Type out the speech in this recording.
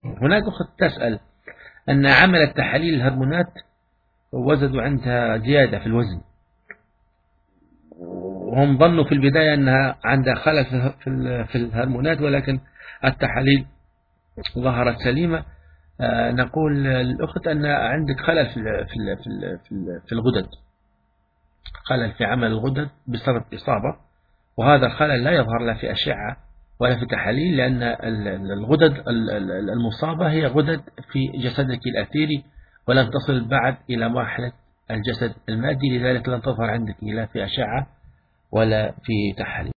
هناك أخت تسأل أن عملت تحاليل الهرمونات ووجدوا عندها زيادة في الوزن، وهم ظنوا في البداية أنها عندها خلل في الهرمونات، ولكن التحاليل ظهرت سليمة. نقول للأخت أن عندك خلل في الغدد، خلل في عمل الغدد بسبب إصابة، وهذا الخلل لا يظهر لا في أشعة ولا في تحاليل، لأن الغدد المصابة هي غدد في جسدك الأثيري، ولن تصل بعد إلى مرحلة الجسد المادي، لذلك لن تظهر عندك لا في أشعة ولا في تحاليل.